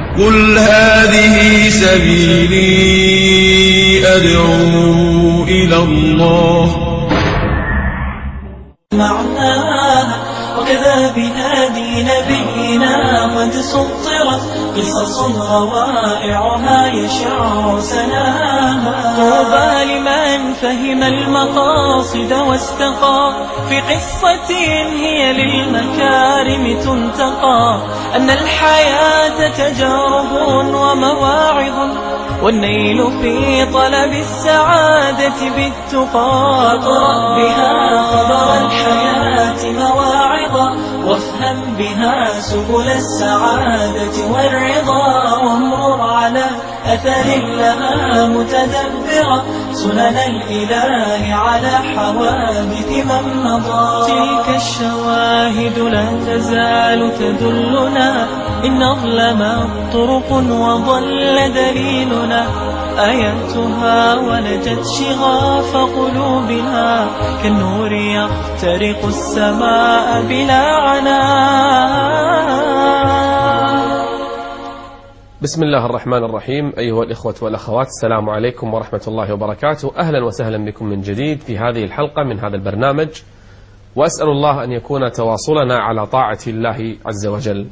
قل هذه سبيلي أدعو إلى الله معناها وكذا بهادي نبينا قد سطرت قصص روائعها يشع سناها. طوبى لمن فهم المقاصد واستقى في قصة هي للمكارم تنتقى، أن الحياة تجارب ومواعظ والنيل في طلب السعادة بالتقى. اقرأ بها خبر الحياة مواعظا وافهم بها سبل السعادة والرضا، وامرر على أثر لها متدبرا سنن الإله على حوادث من مضى. تلك الشواهد لا تزال تدلنا إن أظلمت طرق وضل دليلنا، آياتها ولجت شغاف قلوبنا كالنور يخترق السماء بلا عناء. بسم الله الرحمن الرحيم. أيها الإخوة والأخوات، السلام عليكم ورحمة الله وبركاته. أهلا وسهلا بكم من جديد في هذه الحلقة من هذا البرنامج، وأسأل الله أن يكون تواصلنا على طاعة الله عز وجل.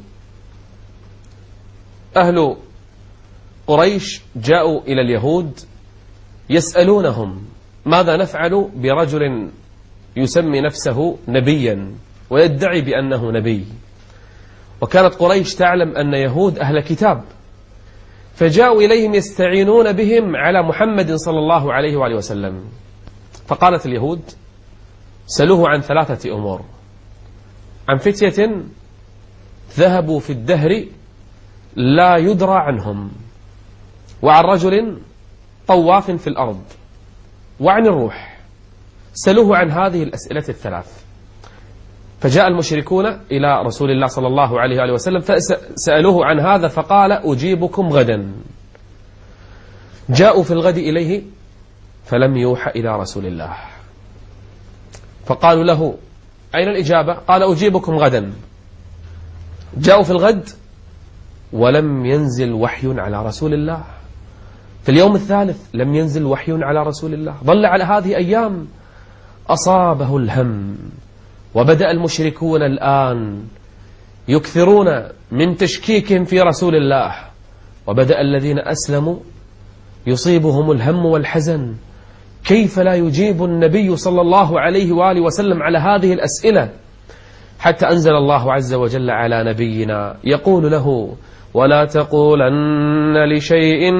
أهل قريش جاءوا إلى اليهود يسألونهم ماذا نفعل برجل يسمي نفسه نبيا ويدعي بأنه نبي، وكانت قريش تعلم أن يهود أهل كتاب، فجاءوا إليهم يستعينون بهم على محمد صلى الله عليه وآله وسلم. فقالت اليهود: سألوه عن 3 أمور: عن فتية ذهبوا في الدهر لا يدرى عنهم، وعن رجل طواف في الأرض، وعن الروح. سألوه عن هذه الأسئلة الثلاث. فجاء المشركون إلى رسول الله صلى الله عليه وآله وسلم فسألوه عن هذا فقال: أجيبكم غدا. جاءوا في الغد إليه فلم يوحى إلى رسول الله، فقالوا له: أين الإجابة؟ قال: أجيبكم غدا. جاءوا في الغد ولم ينزل وحي على رسول الله. في اليوم الثالث لم ينزل وحي على رسول الله. ظل على هذه أيام، أصابه الهم، وبدأ المشركون الآن يكثرون من تشكيكهم في رسول الله، وبدأ الذين أسلموا يصيبهم الهم والحزن. كيف لا يجيب النبي صلى الله عليه وآله وسلم على هذه الأسئلة؟ حتى أنزل الله عز وجل على نبينا يقول له: ولا تقولن لشيء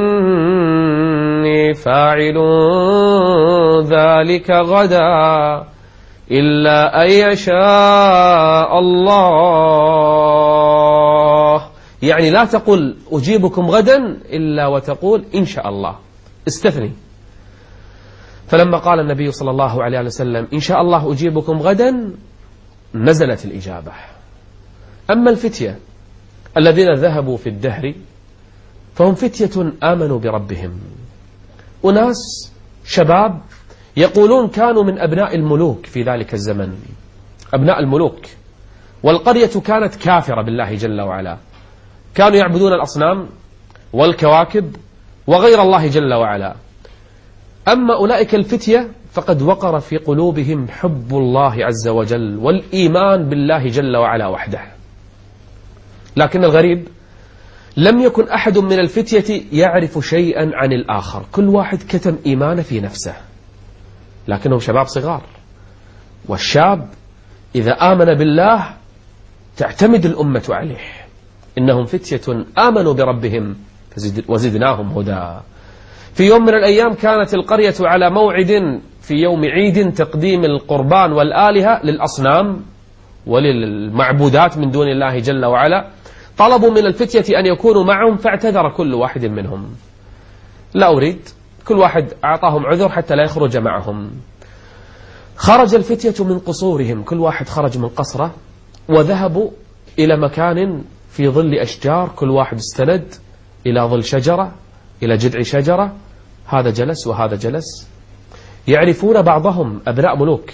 إني فاعل ذلك غدا إلا أن يشاء الله. يعني لا تقل أجيبكم غدا إلا وتقول إن شاء الله، استثني. فلما قال النبي صلى الله عليه وسلم إن شاء الله أجيبكم غدا نزلت الإجابة. أما الفتية الذين ذهبوا في الدهر فهم فتية آمنوا بربهم، أناس شباب يقولون كانوا من أبناء الملوك في ذلك الزمن، أبناء الملوك، والقرية كانت كافرة بالله جل وعلا، كانوا يعبدون الأصنام والكواكب وغير الله جل وعلا. أما أولئك الفتية فقد وقر في قلوبهم حب الله عز وجل والإيمان بالله جل وعلا وحده. لكن الغريب لم يكن أحد من الفتية يعرف شيئا عن الآخر، كل واحد كتم إيمانه في نفسه، لكنهم شباب صغار، والشاب إذا آمن بالله تعتمد الأمة عليه. إنهم فتية آمنوا بربهم وزدناهم هدى. في يوم من الأيام كانت القرية على موعد في يوم عيد تقديم القربان والآلهة للأصنام وللمعبودات من دون الله جل وعلا. طلبوا من الفتية أن يكونوا معهم، فاعتذر كل واحد منهم: لا أريد. كل واحد أعطاهم عذر حتى لا يخرج معهم. خرج الفتية من قصورهم، كل واحد خرج من قصره، وذهبوا إلى مكان في ظل أشجار، كل واحد استند إلى ظل شجرة، إلى جذع شجرة، هذا جلس وهذا جلس. يعرفون بعضهم، أبناء ملوك،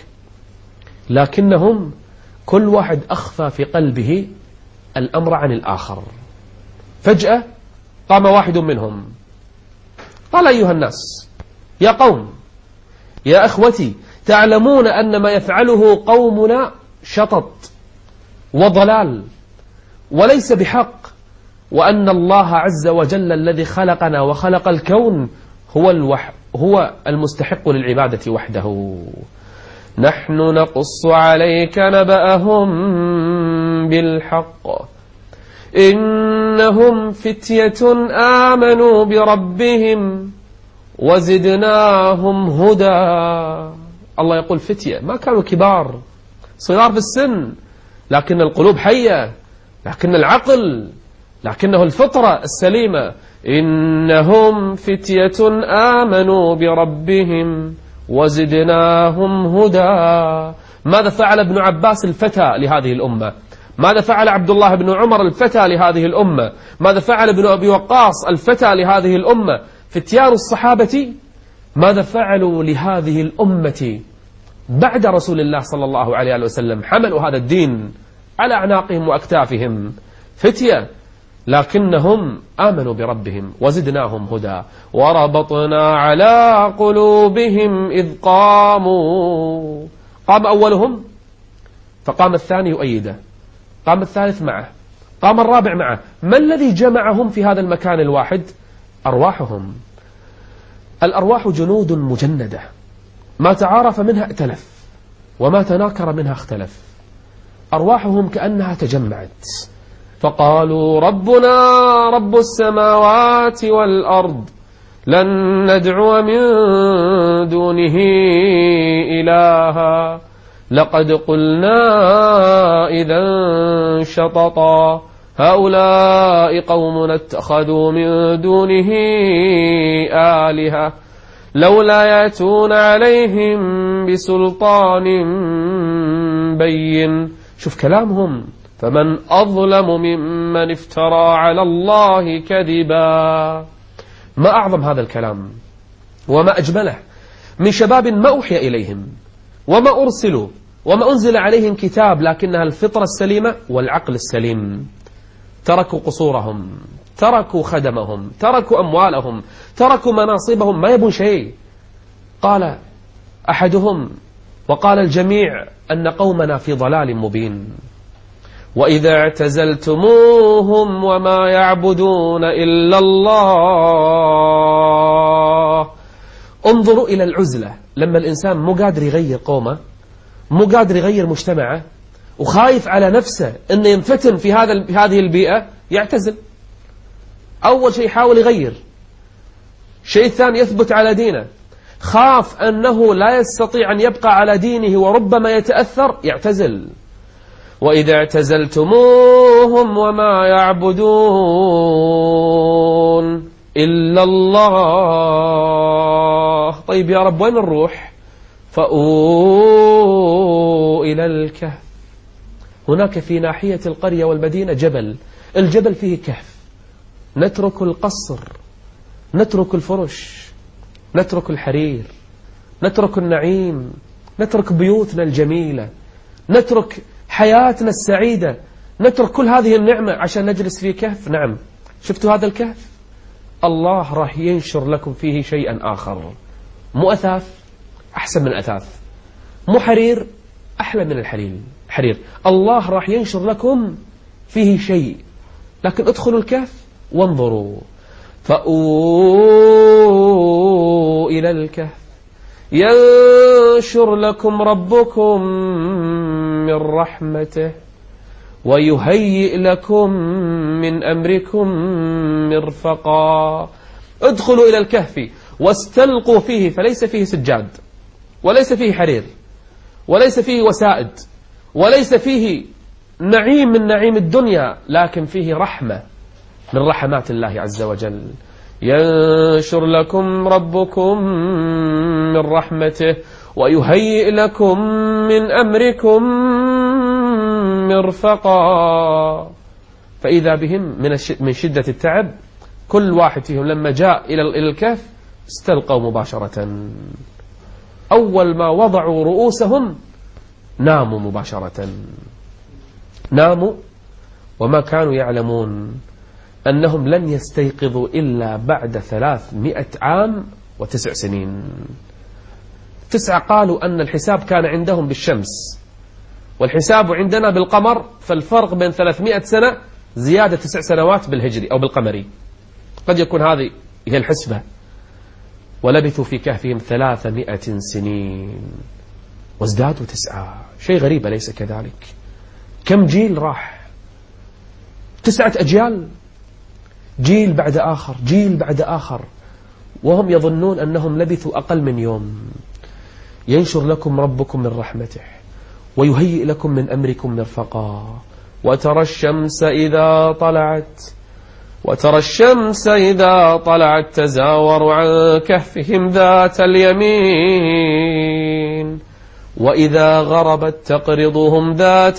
لكنهم كل واحد أخفى في قلبه الأمر عن الآخر. فجأة قام واحد منهم قال: أيها الناس، يا قوم، يا أخوتي، تعلمون أن ما يفعله قومنا شطط وضلال وليس بحق، وأن الله عز وجل الذي خلقنا وخلق الكون هو المستحق للعبادة وحده. نحن نقص عليك نبأهم بالحق، إنهم فتية آمنوا بربهم وزدناهم هدى. الله يقول فتية، ما كانوا كبار، صغار في السن، لكن القلوب حية، لكن العقل، لكنه الفطرة السليمة. إنهم فتية آمنوا بربهم وزدناهم هدى. ماذا فعل ابن عباس الفتى لهذه الأمة؟ ماذا فعل عبد الله بن عمر الفتى لهذه الأمة؟ ماذا فعل ابن أبي وقاص الفتى لهذه الأمة؟ فتيان الصحابة ماذا فعلوا لهذه الأمة بعد رسول الله صلى الله عليه وسلم؟ حملوا هذا الدين على أعناقهم وأكتافهم، فتية، لكنهم آمنوا بربهم وزدناهم هدى. وربطنا على قلوبهم إذ قاموا. قام أولهم فقام الثاني يؤيده، قام الثالث معه، قام الرابع معه. ما الذي جمعهم في هذا المكان الواحد؟ أرواحهم. الأرواح جنود مجندة، ما تعارف منها ائتلف، وما تناكر منها اختلف. أرواحهم كأنها تجمعت فقالوا: ربنا رب السماوات والأرض لن ندعو من دونه إلها لقد قلنا إذا شططا هؤلاء قومنا اتخذوا من دونه آلهة لولا يأتون عليهم بسلطان بين. شوف كلامهم: فمن أظلم ممن افترى على الله كذبا. ما أعظم هذا الكلام وما أجمله من شباب ما أوحي إليهم وما أرسلوا وما أنزل عليهم كتاب، لكنها الفطرة السليمة والعقل السليم. تركوا قصورهم، تركوا خدمهم، تركوا أموالهم، تركوا مناصبهم، ما يبون شيء. قال أحدهم وقال الجميع أن قومنا في ضلال مبين. وإذا اعتزلتموهم وما يعبدون إلا الله. انظروا إلى العزلة، لما الإنسان مو قادر يغير قومه، مو قادر يغير مجتمعه، وخايف على نفسه أنه ينفتن في هذه البيئة، يعتزل. أول شيء يحاول يغير، شيء ثاني يثبت على دينه. خاف أنه لا يستطيع أن يبقى على دينه وربما يتأثر، يعتزل. وإذا اعتزلتموهم وما يعبدون إلا الله. طيب يا رب وين نروح؟ فأووا إلى الكهف. هناك في ناحية القرية والمدينة جبل، الجبل فيه كهف. نترك القصر، نترك الفرش، نترك الحرير، نترك النعيم، نترك بيوتنا الجميلة، نترك حياتنا السعيدة، نترك كل هذه النعمة عشان نجلس في كهف. نعم، شفتوا هذا الكهف؟ الله راح ينشر لكم فيه شيئا آخر. مو أثاث، أحسن من أثاث. مو حرير، أحلى من الحرير. الله راح ينشر لكم فيه شيء، لكن ادخلوا الكهف وانظروا. فأووا إلى الكهف ينشر لكم ربكم من رحمته ويهيئ لكم من أمركم مرفقا. ادخلوا إلى الكهف واستلقوا فيه، فليس فيه سجاد، وليس فيه حرير، وليس فيه وسائد، وليس فيه نعيم من نعيم الدنيا، لكن فيه رحمة من رحمات الله عز وجل. ينشر لكم ربكم من رحمته ويهيئ لكم من أمركم مرفقا. فإذا بهم من شدة التعب، كل واحد فيهم لما جاء إلى الكهف استلقوا مباشرة. أول ما وضعوا رؤوسهم ناموا مباشرة، ناموا وما كانوا يعلمون أنهم لن يستيقظوا إلا بعد 300 عام و9 سنين. 9 قالوا أن الحساب كان عندهم بالشمس والحساب عندنا بالقمر، فالفرق بين 300 سنة زيادة 9 سنوات بالهجري أو بالقمري، قد يكون هذه هي الحسبة. ولبثوا في كهفهم 300 سنين وازدادوا 9. شيء غريب أليس كذلك؟ كم جيل راح؟ 9 أجيال، جيل بعد آخر، جيل بعد آخر، وهم يظنون أنهم لبثوا أقل من يوم. ينشر لكم ربكم من رحمته ويهيئ لكم من أمركم مرفقا. وترى الشمس إذا طلعت تزاور عن كهفهم ذات اليمين وإذا غربت تقرضهم ذات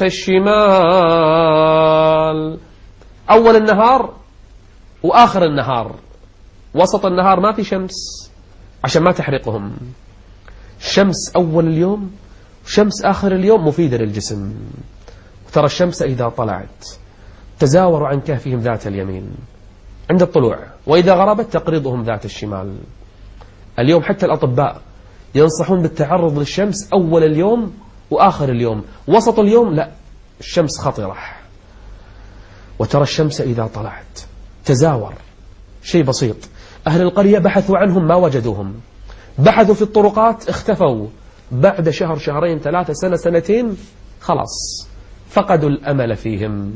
الشمال. أول النهار وآخر النهار، وسط النهار ما في شمس عشان ما تحرقهم. شمس أول اليوم وشمس آخر اليوم مفيدة للجسم. ترى الشمس إذا طلعت تزاور عن كهفهم ذات اليمين عند الطلوع وإذا غربت تقرضهم ذات الشمال. اليوم حتى الأطباء ينصحون بالتعرض للشمس أول اليوم وآخر اليوم، وسط اليوم لا، الشمس خطرة. وترى الشمس إذا طلعت تزاور، شيء بسيط. أهل القرية بحثوا عنهم ما وجدوهم، بحثوا في الطرقات اختفوا. بعد شهر، شهرين، 3 سنة، 2 خلاص فقدوا الأمل فيهم.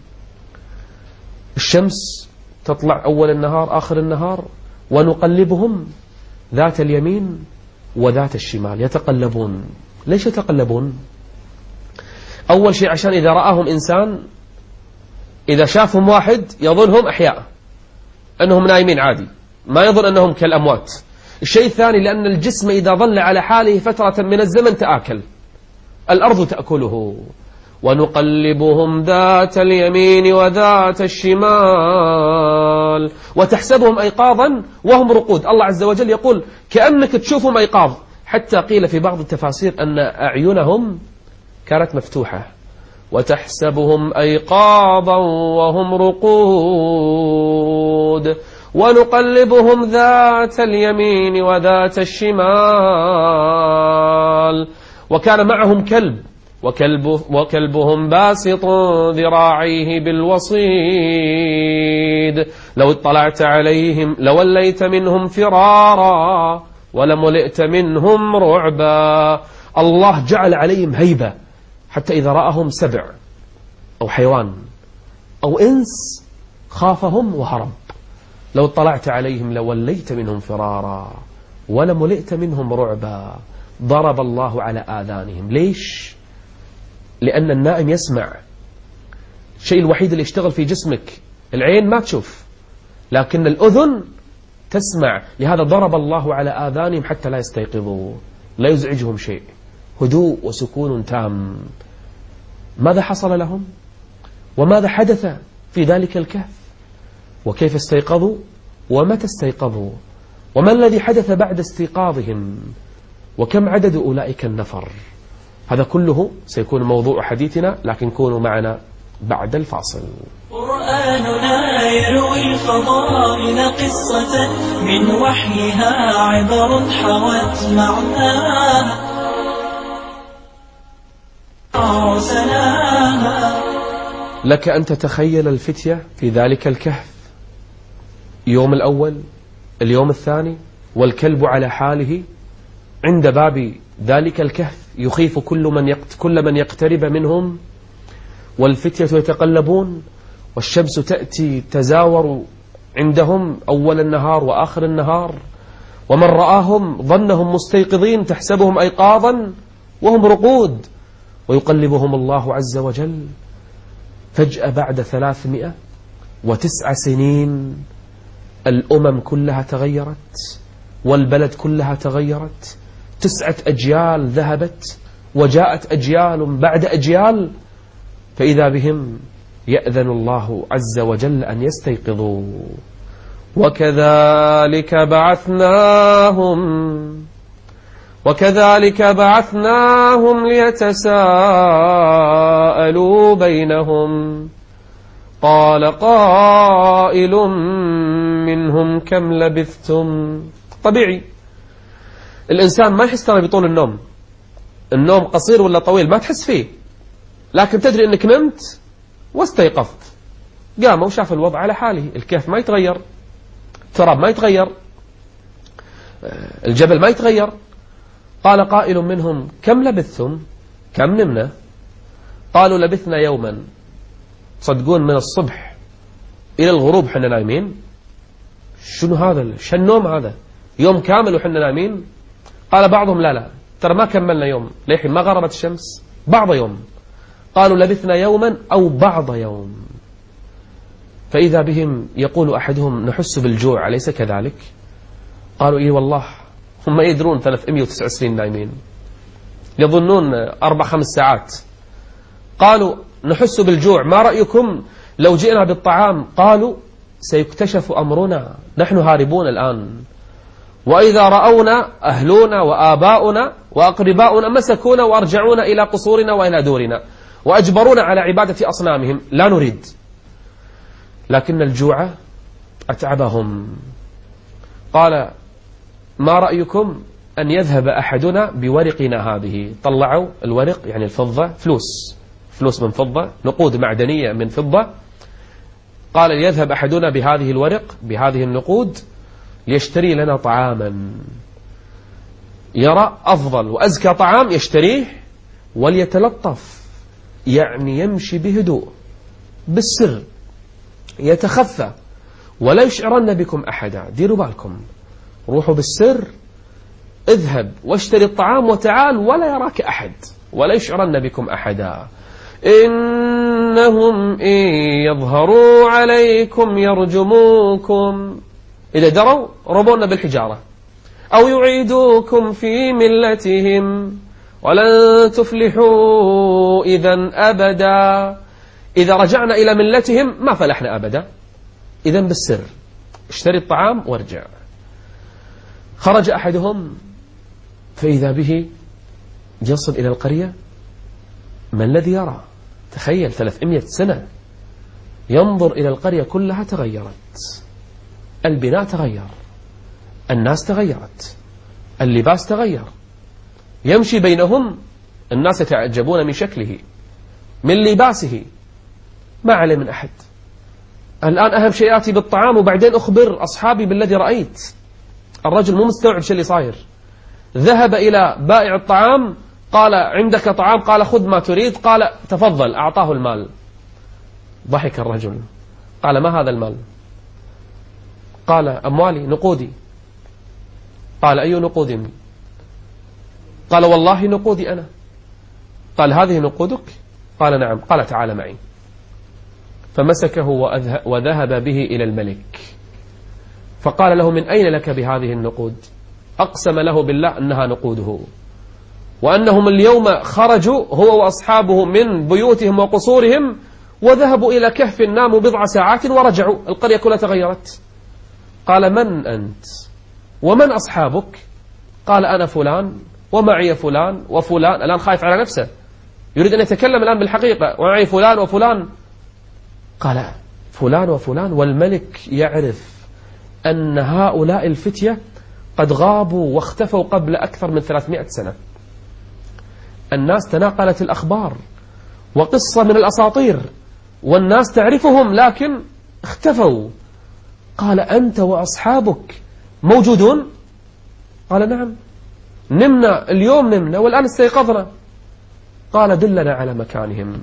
الشمس تطلع أول النهار آخر النهار ونقلبهم ذات اليمين وذات الشمال، يتقلبون. ليش يتقلبون؟ أول شيء عشان إذا رآهم إنسان، إذا شافهم واحد يظنهم أحياء، أنهم نايمين عادي، ما يظن أنهم كالأموات. الشيء الثاني لأن الجسم إذا ظل على حاله فترة من الزمن تآكل، الأرض تأكله. ونقلبهم ذات اليمين وذات الشمال وتحسبهم أيقاظا وهم رقود. الله عز وجل يقول كأنك تشوفهم أيقاظ، حتى قيل في بعض التفاسير أن أعينهم كانت مفتوحة. وتحسبهم أيقاظا وهم رقود ونقلبهم ذات اليمين وذات الشمال. وكان معهم كلب وكلبهم باسط ذراعيه بالوصيد لو اطلعت عليهم لوليت منهم فرارا ولملئت منهم رعبا. الله جعل عليهم هيبة، حتى إذا رأهم سبع أو حيوان أو إنس خافهم وهرب. لو اطلعت عليهم لوليت منهم فرارا ولملئت منهم رعبا. ضرب الله على آذانهم. ليش؟ لأن النائم يسمع. الشيء الوحيد اللي يشتغل في جسمك العين ما تشوف، لكن الأذن تسمع. لهذا ضرب الله على آذانهم حتى لا يستيقظوا، لا يزعجهم شيء، هدوء وسكون تام. ماذا حصل لهم؟ وماذا حدث في ذلك الكهف؟ وكيف استيقظوا؟ ومتى استيقظوا؟ وما الذي حدث بعد استيقاظهم؟ وكم عدد أولئك النفر؟ هذا كله سيكون موضوع حديثنا، لكن كونوا معنا بعد الفاصل. قرآننا يروي الفضائل قصة من وحيها عبر حوت معناها سلاما. لك أن تتخيل الفتية في ذلك الكهف، يوم الأول، اليوم الثاني، والكلب على حاله عند باب ذلك الكهف يخيف كل من يقترب منهم، والفتية يتقلبون، والشمس تأتي تزاور عندهم أول النهار وآخر النهار، ومن رآهم ظنهم مستيقظين تحسبهم أيقاظا وهم رقود، ويقلبهم الله عز وجل. فجأة بعد 309 سنين الأمم كلها تغيرت والبلد كلها تغيرت. 9 أجيال ذهبت وجاءت أجيال بعد أجيال، فإذا بهم يأذن الله عز وجل أن يستيقظوا. وكذلك بعثناهم ليتساءلوا بينهم قال قائل منهم كم لبثتم. طبيعي الإنسان ما يحس ترى بطول النوم، النوم قصير ولا طويل ما تحس فيه، لكن تدري أنك نمت واستيقظت. قام وشاف الوضع على حاله، الكهف ما يتغير، التراب ما يتغير، الجبل ما يتغير. قال قائل منهم كم لبثتم، كم نمنا؟ قالوا لبثنا يوما. تصدقون من الصبح إلى الغروب حنا نايمين؟ شنو هذا؟ شو النوم هذا؟ يوم كامل وحنا نايمين؟ قال بعضهم لا ترى ما كملنا يوم، للحين ما غربت الشمس، بعض يوم. قالوا لبثنا يوما أو بعض يوم. فإذا بهم يقول أحدهم نحس بالجوع أليس كذلك؟ قالوا إيه والله، هم يدرون 329 نايمين، يظنون 4-5 ساعات. قالوا نحس بالجوع، ما رأيكم لو جئنا بالطعام؟ قالوا سيكتشف أمرنا، نحن هاربون الآن، وإذا رأونا أهلنا وآباؤنا وأقرباؤنا مسكونا وأرجعونا إلى قصورنا وإلى دورنا وأجبرونا على عبادة أصنامهم، لا نريد. لكن الجوع أتعبهم. قال ما رأيكم أن يذهب أحدنا بورقنا هذه؟ طلعوا الورق يعني الفضة، فلوس من فضة، نقود معدنية من فضة. قال ليذهب أحدنا بهذه الورق، بهذه النقود، ليشتري لنا طعاما يرى أفضل وأزكى طعام يشتريه، وليتلطف، يعني يمشي بهدوء بالسر، يتخفى، ولا يشعرن بكم أحدا. ديروا بالكم، روحوا بالسر، اذهب واشتري الطعام وتعال، ولا يراك أحد، ولا يشعرن بكم أحدا. إنهم إن يظهروا عليكم يرجموكم، إذا دروا ربونا بالحجارة، أو يعيدوكم في ملتهم ولن تفلحوا إذا أبدا. إذا رجعنا إلى ملتهم ما فلحنا أبدا. إذا بالسر اشتري الطعام وارجع. خرج أحدهم فإذا به يصل إلى القرية، ما الذي يرى؟ تخيل 300 سنة ينظر إلى القرية كلها تغيرت، البناء تغير، الناس تغيرت، اللباس تغير، يمشي بينهم الناس يتعجبون من شكله، من لباسه، ما عليه من أحد. الآن أهم شيء آتي بالطعام وبعدين أخبر أصحابي بالذي رأيت. الرجل مو مستوعب شو اللي صاير. ذهب إلى بائع الطعام، قال عندك طعام؟ قال خذ ما تريد. قال تفضل. أعطاه المال. ضحك الرجل، قال ما هذا المال؟ قال أموالي، نقودي. قال أي نقود؟ قال والله نقودي أنا. قال هذه نقودك؟ قال نعم. قال تعال معي. فمسكه وذهب به إلى الملك، فقال له من أين لك بهذه النقود؟ أقسم له بالله أنها نقوده، وأنهم اليوم خرجوا هو وأصحابه من بيوتهم وقصورهم وذهبوا إلى كهف، ناموا بضع ساعات ورجعوا، القرية كلها تغيرت. قال من أنت ومن أصحابك؟ قال أنا فلان ومعي فلان وفلان. الآن خايف على نفسه، يريد أن يتكلم الآن بالحقيقة، ومعي فلان وفلان. قال فلان وفلان، والملك يعرف أن هؤلاء الفتية قد غابوا واختفوا قبل أكثر من 300 سنة. الناس تناقلت الأخبار وقصة من الأساطير، والناس تعرفهم لكن اختفوا. قال أنت وأصحابك موجودون؟ قال نعم، نمنا اليوم، نمنا والآن استيقظنا. قال دلنا على مكانهم.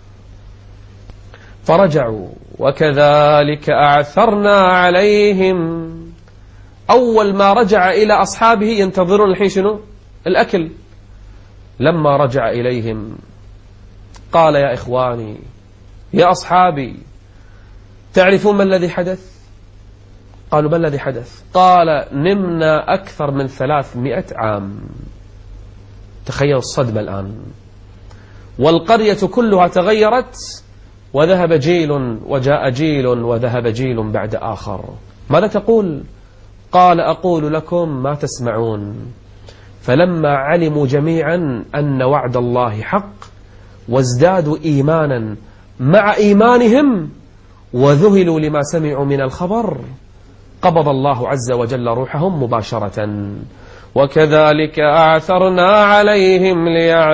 فرجعوا وكذلك أعثرنا عليهم. أول ما رجع إلى أصحابه ينتظرون الحين شنو؟ الأكل. لما رجع إليهم قال يا إخواني يا أصحابي تعرفون ما الذي حدث؟ قالوا ما الذي حدث؟ قال نمنا أكثر من 300 عام. تخيلوا الصدمة الآن، والقرية كلها تغيرت، وذهب جيل وجاء جيل وذهب جيل بعد آخر. ماذا تقول؟ قال أقول لكم ما تسمعون. فلما علموا جميعا أن وعد الله حق وازدادوا إيمانا مع إيمانهم، وذهلوا لما سمعوا من الخبر قبض الله عز وجل روحهم مباشرة. وكذلك أعثرنا عليهم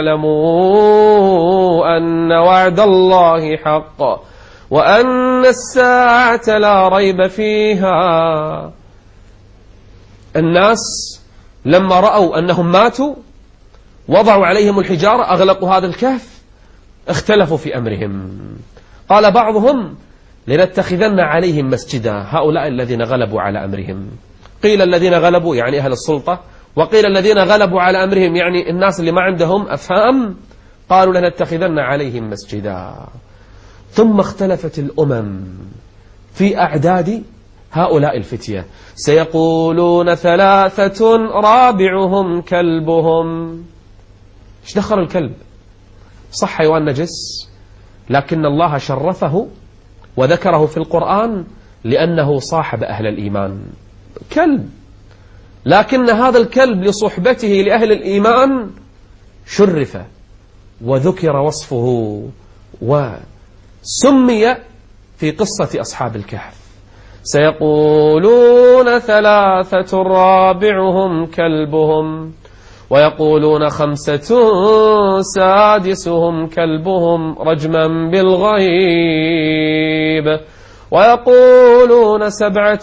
ليعلموا أن وعد الله حق وأن الساعة لا ريب فيها. الناس لما رأوا أنهم ماتوا وضعوا عليهم الحجارة، أغلقوا هذا الكهف، اختلفوا في أمرهم. قال بعضهم لنتخذن عليهم مسجدا، هؤلاء الذين غلبوا على أمرهم. قيل الذين غلبوا يعني أهل السلطة، وقيل الذين غلبوا على أمرهم يعني الناس اللي ما عندهم أفهام، قالوا لنتخذن عليهم مسجدا. ثم اختلفت الأمم في أعداد هؤلاء الفتية. سيقولون 3 رابعهم كلبهم. ايش دخل الكلب؟ صح حيوان نجس، لكن الله شرفه وذكره في القرآن لأنه صاحب أهل الإيمان. كلب، لكن هذا الكلب لصحبته لأهل الإيمان شرف وذكر وصفه وسمي في قصة أصحاب الكهف. سيقولون 3 رابعهم كلبهم ويقولون 5 سادسهم كلبهم رجما بالغيب ويقولون 7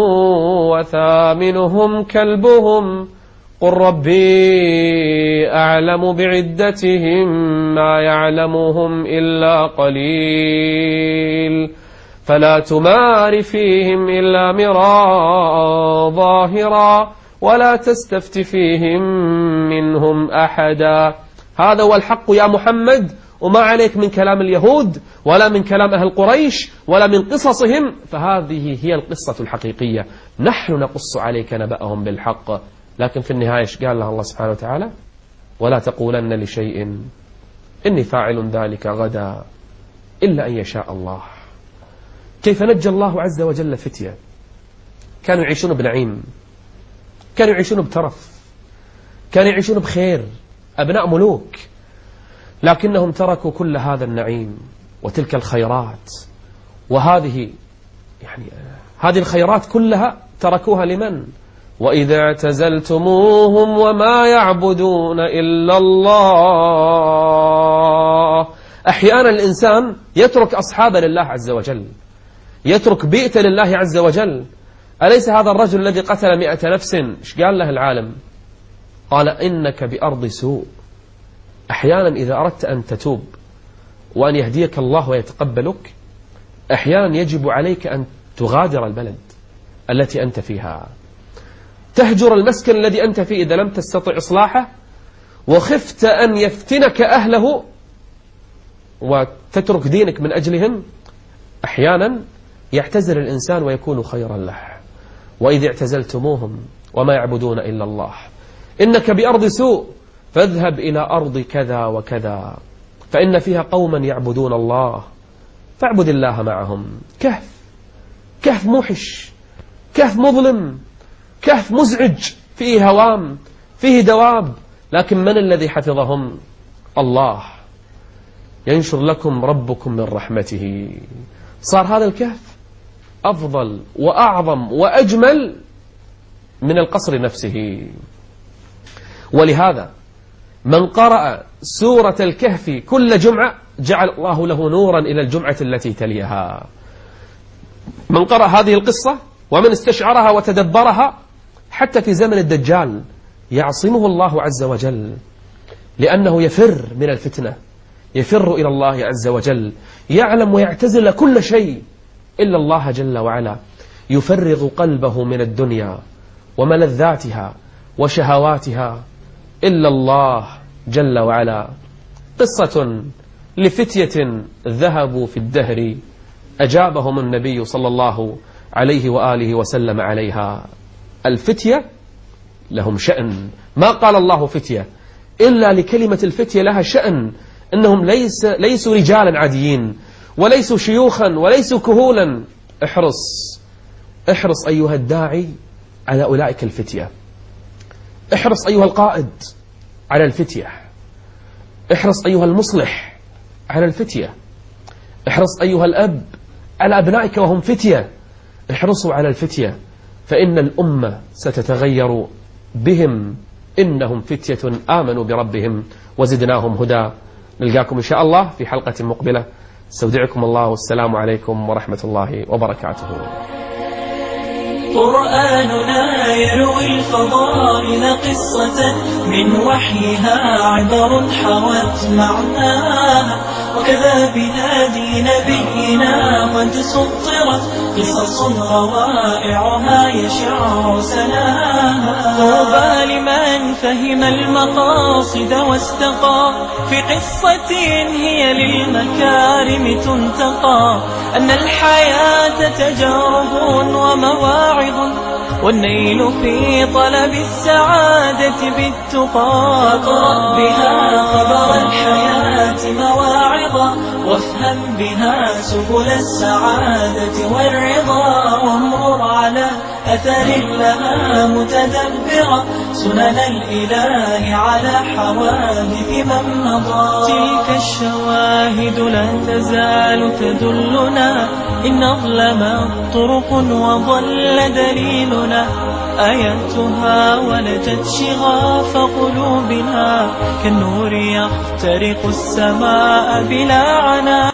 وثامنهم كلبهم قل ربي أعلم بعدتهم ما يعلمهم إلا قليل فلا تمار فيهم إلا مراء ظاهرا ولا تستفت فيهم منهم أحدا. هذا هو الحق يا محمد، وما عليك من كلام اليهود ولا من كلام أهل قريش ولا من قصصهم، فهذه هي القصة الحقيقية. نحن نقص عليك نبأهم بالحق. لكن في النهاية قال له الله سبحانه وتعالى ولا تقولن لشيء إني فاعل ذلك غدا إلا أن يشاء الله. كيف نجى الله عز وجل فتية كانوا يعيشون بنعيم، كانوا يعيشون بترف، كانوا يعيشون بخير، أبناء ملوك، لكنهم تركوا كل هذا النعيم وتلك الخيرات، وهذه هذه الخيرات كلها تركوها لمن؟ وإذا اعتزلتموهم وما يعبدون إلا الله. أحيانا الإنسان يترك أصحابه لله عز وجل، يترك بيئة لله عز وجل. أليس هذا الرجل الذي قتل 100 نفس ايش قال له العالم؟ قال إنك بأرض سوء. أحيانا إذا أردت أن تتوب وأن يهديك الله ويتقبلك، أحيانا يجب عليك أن تغادر البلد التي أنت فيها، تهجر المسكن الذي أنت فيه إذا لم تستطع إصلاحه وخفت أن يفتنك أهله وتترك دينك من أجلهم. أحيانا يعتزل الإنسان ويكون خيرا له. وإذ اعتزلتموهم وما يعبدون إلا الله إنك بأرض سوء فاذهب إلى أرض كذا وكذا فإن فيها قوما يعبدون الله فاعبد الله معهم. كهف موحش، كهف مظلم، كهف مزعج، فيه هوام، فيه دواب، لكن من الذي حفظهم؟ الله. ينشر لكم ربكم من رحمته. صار هذا الكهف أفضل وأعظم وأجمل من القصر نفسه. ولهذا من قرأ سورة الكهف كل جمعة جعل الله له نورا إلى الجمعة التي تليها. من قرأ هذه القصة ومن استشعرها وتدبرها حتى في زمن الدجال يعصمه الله عز وجل، لأنه يفر من الفتنة، يفر إلى الله عز وجل، يعلم ويعتزل كل شيء إلا الله جل وعلا، يفرغ قلبه من الدنيا وملذاتها وشهواتها إلا الله جل وعلا. قصة لفتية ذهبوا في الدهر أجابهم النبي صلى الله عليه وآله وسلم عليها. الفتية لهم شأن، ما قال الله فتية إلا لكلمة الفتية لها شأن، إنهم ليسوا رجالا عاديين وليسوا شيوخا وليسوا كهولا. احرص أيها الداعي على أولئك الفتية، احرص أيها القائد على الفتية، احرص أيها المصلح على الفتية، احرص أيها الأب على أبنائك وهم فتية، احرصوا على الفتية، فإن الأمة ستتغير بهم، إنهم فتية آمنوا بربهم وزدناهم هدى. نلقاكم إن شاء الله في حلقة مقبلة. استودعكم الله، والسلام عليكم ورحمة الله وبركاته. قرآننا يروي الفضائل قصة من وحيها عبر حوت معناها، وكذا بهادي نبينا قد سطرت قصص روائعها يشع سناها. طوبى لمن فهم المقاصد واستقى في قصة هي للمكارم تنتقى، أن الحياة تجارب ومواعظ، والنيل في طلب السعادة بالتقى. اقرأ بها خبر الحياة مواعظا، وافهم بها سبل السعادة والرضا، وامرر على أثر لها متدبرا سنن الإله على حوادث من مضى. تلك الشواهد لا تزال تدلنا، إن أظلمت طرق وضل دليلنا، آياتها ولجت شغاف قلوبنا، كالنور يخترق السماء بلا عنا.